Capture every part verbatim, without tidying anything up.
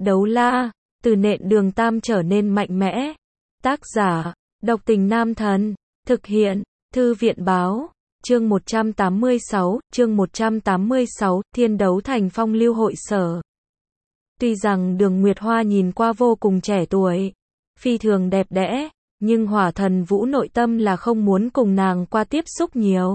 Đấu la, từ nện Đường Tam trở nên mạnh mẽ. Tác giả, Độc Tình Nam Thần. Thực hiện, Thư viện báo. Chương một trăm tám mươi sáu, chương một trăm tám mươi sáu, Thiên Đấu Thành Phong Lưu Hội Sở. Tuy rằng Đường Nguyệt Hoa nhìn qua vô cùng trẻ tuổi, phi thường đẹp đẽ, nhưng Hỏa Thần Vũ nội tâm là không muốn cùng nàng qua tiếp xúc nhiều.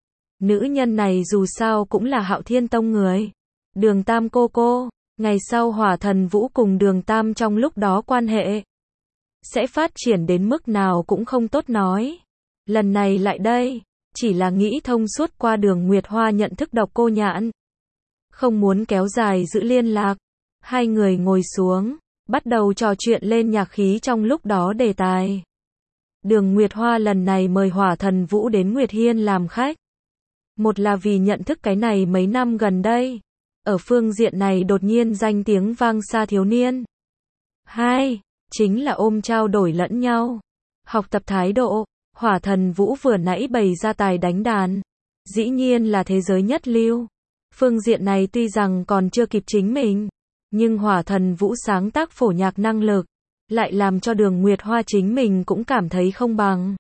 Nữ nhân này dù sao cũng là Hạo Thiên Tông người. Đường Tam cô cô, ngày sau Hỏa Thần Vũ cùng Đường Tam trong lúc đó quan hệ sẽ phát triển đến mức nào cũng không tốt nói. Lần này lại đây, chỉ là nghĩ thông suốt qua Đường Nguyệt Hoa nhận thức Độc Cô Nhạn. Không muốn kéo dài giữ liên lạc. Hai người ngồi xuống, bắt đầu trò chuyện lên nhạc khí trong lúc đó đề tài. Đường Nguyệt Hoa lần này mời Hỏa Thần Vũ đến Nguyệt Hiên làm khách. Một là vì nhận thức cái này mấy năm gần đây, ở phương diện này đột nhiên danh tiếng vang xa thiếu niên. Hai, chính là ôm trao đổi lẫn nhau. Học tập thái độ, Hỏa Thần Vũ vừa nãy bày ra tài đánh đàn. Dĩ nhiên là thế giới nhất lưu. Phương diện này tuy rằng còn chưa kịp chính mình, nhưng Hỏa Thần Vũ sáng tác phổ nhạc năng lực, lại làm cho Đường Nguyệt Hoa chính mình cũng cảm thấy không bằng.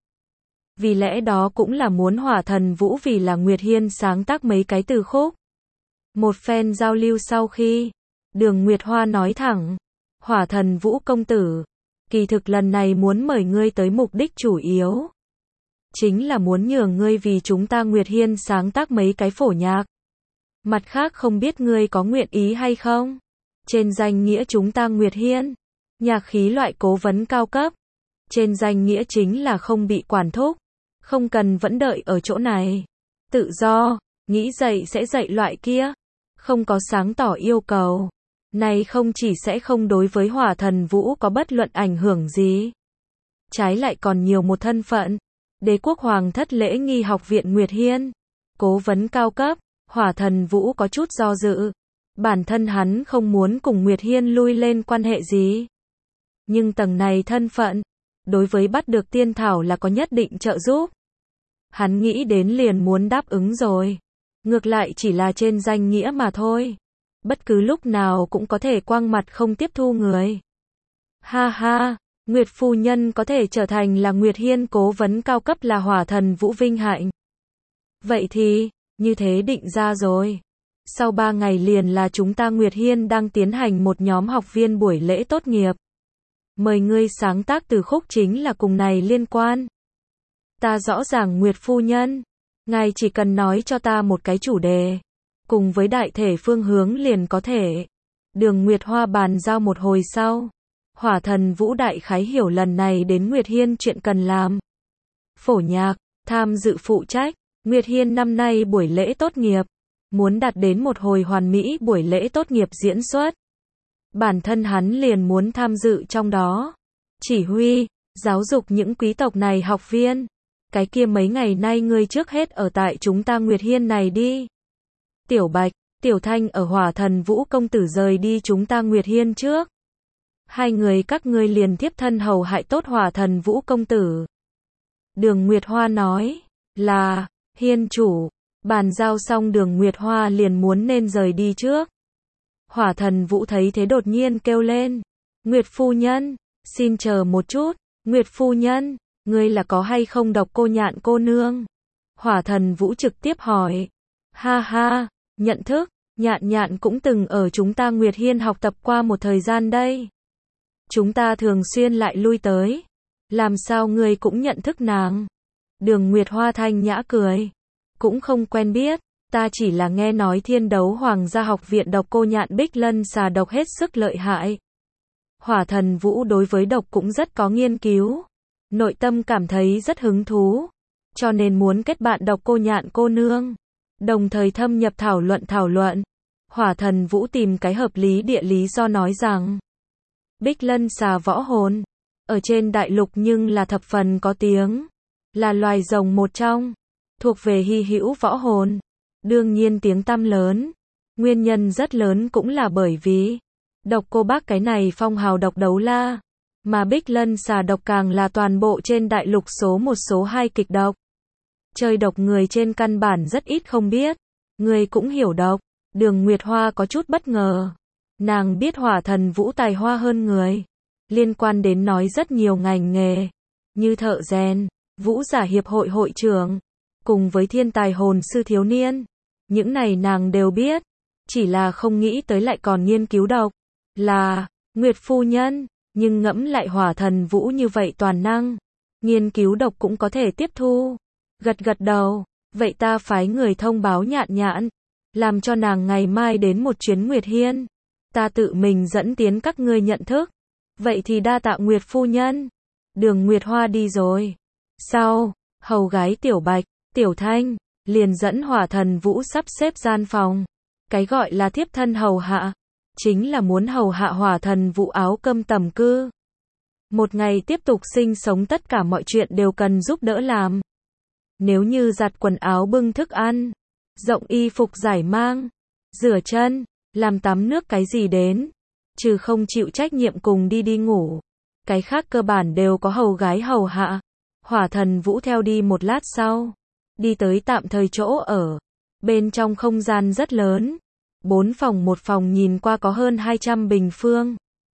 Vì lẽ đó cũng là muốn Hỏa Thần Vũ vì là Nguyệt Hiên sáng tác mấy cái từ khúc. Một phen giao lưu sau khi, Đường Nguyệt Hoa nói thẳng, Hỏa Thần Vũ công tử, kỳ thực lần này muốn mời ngươi tới mục đích chủ yếu, chính là muốn nhờ ngươi vì chúng ta Nguyệt Hiên sáng tác mấy cái phổ nhạc. Mặt khác không biết ngươi có nguyện ý hay không? Trên danh nghĩa chúng ta Nguyệt Hiên, nhạc khí loại cố vấn cao cấp. Trên danh nghĩa chính là không bị quản thúc, không cần vẫn đợi ở chỗ này. Tự do, nghĩ dạy sẽ dạy loại kia. Không có sáng tỏ yêu cầu. Này không chỉ sẽ không đối với Hỏa Thần Vũ có bất luận ảnh hưởng gì. Trái lại còn nhiều một thân phận. Đế quốc Hoàng thất lễ nghi học viện Nguyệt Hiên. Cố vấn cao cấp, Hỏa Thần Vũ có chút do dự. Bản thân hắn không muốn cùng Nguyệt Hiên lui lên quan hệ gì. Nhưng tầng này thân phận, đối với bắt được tiên thảo là có nhất định trợ giúp. Hắn nghĩ đến liền muốn đáp ứng rồi. Ngược lại chỉ là trên danh nghĩa mà thôi. Bất cứ lúc nào cũng có thể quang mặt không tiếp thu người. Ha ha, Nguyệt phu nhân có thể trở thành là Nguyệt Hiên cố vấn cao cấp là Hỏa Thần Vũ vinh hạnh. Vậy thì, như thế định ra rồi. Sau ba ngày liền là chúng ta Nguyệt Hiên đang tiến hành một nhóm học viên buổi lễ tốt nghiệp. Mời ngươi sáng tác từ khúc chính là cùng này liên quan. Ta rõ ràng Nguyệt phu nhân, ngài chỉ cần nói cho ta một cái chủ đề, cùng với đại thể phương hướng liền có thể. Đường Nguyệt Hoa bàn giao một hồi sau, Hỏa Thần Vũ đại khái hiểu lần này đến Nguyệt Hiên chuyện cần làm. Phổ nhạc, tham dự phụ trách, Nguyệt Hiên năm nay buổi lễ tốt nghiệp, muốn đạt đến một hồi hoàn mỹ buổi lễ tốt nghiệp diễn xuất. Bản thân hắn liền muốn tham dự trong đó, chỉ huy, giáo dục những quý tộc này học viên. Cái kia mấy ngày nay ngươi trước hết ở tại chúng ta Nguyệt Hiên này đi. Tiểu Bạch, Tiểu Thanh ở Hỏa Thần Vũ công tử rời đi chúng ta Nguyệt Hiên trước. Hai người các ngươi liền tiếp thân hầu hại tốt Hỏa Thần Vũ công tử. Đường Nguyệt Hoa nói, là, Hiên chủ. Bàn giao xong Đường Nguyệt Hoa liền muốn nên rời đi trước. Hỏa Thần Vũ thấy thế đột nhiên kêu lên, Nguyệt phu nhân, xin chờ một chút. Nguyệt phu nhân, ngươi là có hay không Độc Cô Nhạn cô nương? Hỏa Thần Vũ trực tiếp hỏi. Ha ha, nhận thức, Nhạn Nhạn cũng từng ở chúng ta Nguyệt Hiên học tập qua một thời gian đây. Chúng ta thường xuyên lại lui tới. Làm sao ngươi cũng nhận thức nàng? Đường Nguyệt Hoa thanh nhã cười. Cũng không quen biết, ta chỉ là nghe nói Thiên Đấu Hoàng gia học viện Độc Cô Nhạn Bích Lân xà độc hết sức lợi hại. Hỏa Thần Vũ đối với độc cũng rất có nghiên cứu, nội tâm cảm thấy rất hứng thú, cho nên muốn kết bạn Độc Cô Nhạn cô nương, đồng thời thâm nhập thảo luận thảo luận. Hỏa Thần Vũ tìm cái hợp lý địa lý do nói rằng, Bích Lân xà võ hồn, ở trên đại lục nhưng là thập phần có tiếng, là loài rồng một trong, thuộc về hy hữu võ hồn. Đương nhiên tiếng tăm lớn, nguyên nhân rất lớn cũng là bởi vì Độc Cô Bác cái này phong hào độc đấu la, mà Bích Lân xà độc càng là toàn bộ trên đại lục số một số hai kịch độc. Chơi độc người trên căn bản rất ít không biết, người cũng hiểu độc. Đường Nguyệt Hoa có chút bất ngờ. Nàng biết Hỏa Thần Vũ tài hoa hơn người, liên quan đến nói rất nhiều ngành nghề, như thợ rèn, vũ giả hiệp hội hội trưởng, cùng với thiên tài hồn sư thiếu niên. Những này nàng đều biết, chỉ là không nghĩ tới lại còn nghiên cứu độc. Là, Nguyệt phu nhân, nhưng ngẫm lại Hỏa Thần Vũ như vậy toàn năng, nghiên cứu độc cũng có thể tiếp thu. Gật gật đầu, vậy ta phái người thông báo Nhạn Nhạn, làm cho nàng ngày mai đến một chuyến Nguyệt Hiên. Ta tự mình dẫn tiến các ngươi nhận thức. Vậy thì đa tạ Nguyệt phu nhân. Đường Nguyệt Hoa đi rồi. Sau, hầu gái Tiểu Bạch, Tiểu Thanh, liền dẫn Hỏa Thần Vũ sắp xếp gian phòng. Cái gọi là thiếp thân hầu hạ, chính là muốn hầu hạ Hỏa Thần Vũ áo cơm tầm cư. Một ngày tiếp tục sinh sống tất cả mọi chuyện đều cần giúp đỡ làm. Nếu như giặt quần áo bưng thức ăn, rộng y phục giải mang, rửa chân, làm tắm nước cái gì đến, trừ không chịu trách nhiệm cùng đi đi ngủ. Cái khác cơ bản đều có hầu gái hầu hạ. Hỏa Thần Vũ theo đi một lát sau, đi tới tạm thời chỗ ở. Bên trong không gian rất lớn, bốn phòng một phòng nhìn qua có hơn hai trăm bình phương.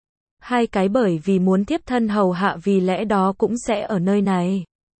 Hai cái bởi vì muốn tiếp thân hầu hạ vì lẽ đó cũng sẽ ở nơi này.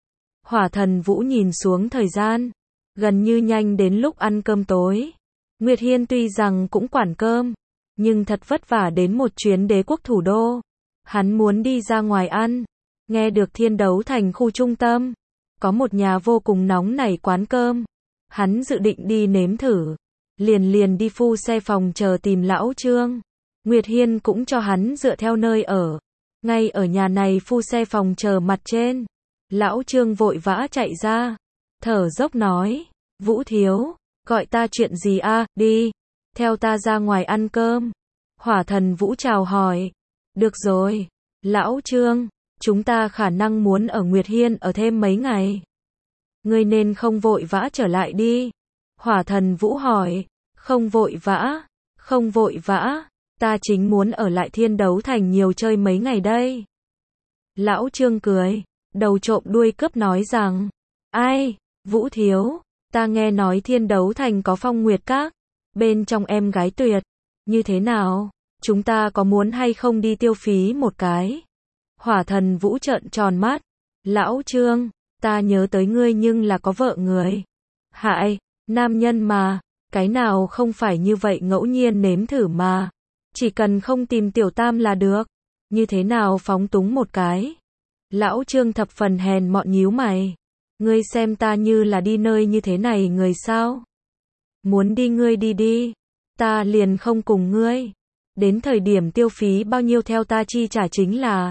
Hỏa Thần Vũ nhìn xuống thời gian, gần như nhanh đến lúc ăn cơm tối. Nguyệt Hiên tuy rằng cũng quản cơm, nhưng thật vất vả đến một chuyến đế quốc thủ đô. Hắn muốn đi ra ngoài ăn, nghe được Thiên Đấu Thành khu trung tâm, có một nhà vô cùng nóng nảy quán cơm. Hắn dự định đi nếm thử, liền liền đi phu xe phòng chờ tìm lão Trương. Nguyệt Hiên cũng cho hắn dựa theo nơi ở. Ngay ở nhà này phu xe phòng chờ mặt trên, lão Trương vội vã chạy ra, thở dốc nói, Vũ thiếu, gọi ta chuyện gì a? À, đi, theo ta ra ngoài ăn cơm. Hỏa Thần Vũ chào hỏi, được rồi, lão Trương, chúng ta khả năng muốn ở Nguyệt Hiên ở thêm mấy ngày. Ngươi nên không vội vã trở lại đi. Hỏa Thần Vũ hỏi, không vội vã, không vội vã, ta chính muốn ở lại Thiên Đấu Thành nhiều chơi mấy ngày đây. Lão Trương cười, đầu trộm đuôi cướp nói rằng, ai, Vũ thiếu, ta nghe nói Thiên Đấu Thành có Phong Nguyệt Các, bên trong em gái tuyệt, như thế nào, chúng ta có muốn hay không đi tiêu phí một cái? Hỏa Thần Vũ trợn tròn mắt, lão Trương, ta nhớ tới ngươi nhưng là có vợ người. Hại, nam nhân mà, cái nào không phải như vậy ngẫu nhiên nếm thử mà, chỉ cần không tìm tiểu tam là được, như thế nào phóng túng một cái. Lão Trương thập phần hèn mọn nhíu mày, ngươi xem ta như là đi nơi như thế này người sao? Muốn đi ngươi đi đi, ta liền không cùng ngươi, đến thời điểm tiêu phí bao nhiêu theo ta chi trả chính là.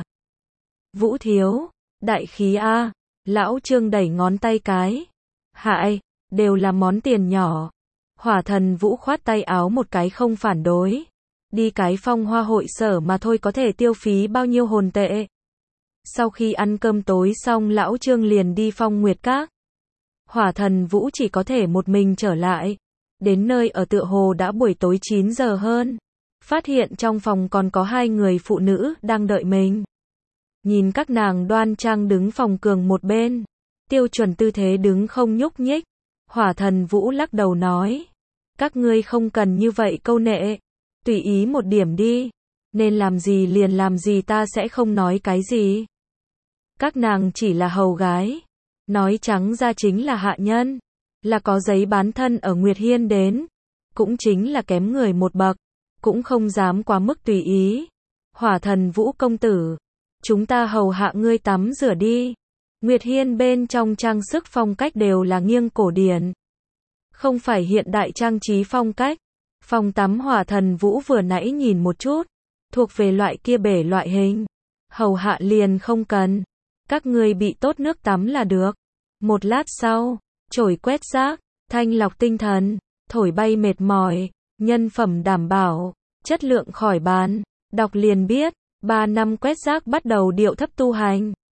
Vũ thiếu, đại khí a. Lão Trương đẩy ngón tay cái, hại, đều là món tiền nhỏ. Hỏa Thần Vũ khoát tay áo một cái không phản đối, đi cái Phong Hoa hội sở mà thôi có thể tiêu phí bao nhiêu hồn tệ. Sau khi ăn cơm tối xong lão Trương liền đi Phong Nguyệt Các. Hỏa Thần Vũ chỉ có thể một mình trở lại, đến nơi ở tựa hồ đã buổi tối chín giờ hơn, phát hiện trong phòng còn có hai người phụ nữ đang đợi mình. Nhìn các nàng đoan trang đứng phòng cường một bên, tiêu chuẩn tư thế đứng không nhúc nhích. Hỏa Thần Vũ lắc đầu nói, các ngươi không cần như vậy câu nệ, tùy ý một điểm đi, nên làm gì liền làm gì, ta sẽ không nói cái gì. Các nàng chỉ là hầu gái, nói trắng ra chính là hạ nhân, là có giấy bán thân ở Nguyệt Hiên đến, cũng chính là kém người một bậc, cũng không dám quá mức tùy ý. Hỏa Thần Vũ công tử, chúng ta hầu hạ ngươi tắm rửa đi. Nguyệt Hiên bên trong trang sức phong cách đều là nghiêng cổ điển, không phải hiện đại trang trí phong cách. Phòng tắm Hỏa Thần Vũ vừa nãy nhìn một chút, thuộc về loại kia bể loại hình, hầu hạ liền không cần, các ngươi bị tốt nước tắm là được. Một lát sau, chổi quét rác, thanh lọc tinh thần, thổi bay mệt mỏi, nhân phẩm đảm bảo, chất lượng khỏi bàn, đọc liền biết, ba năm quét rác bắt đầu điệu thấp tu hành.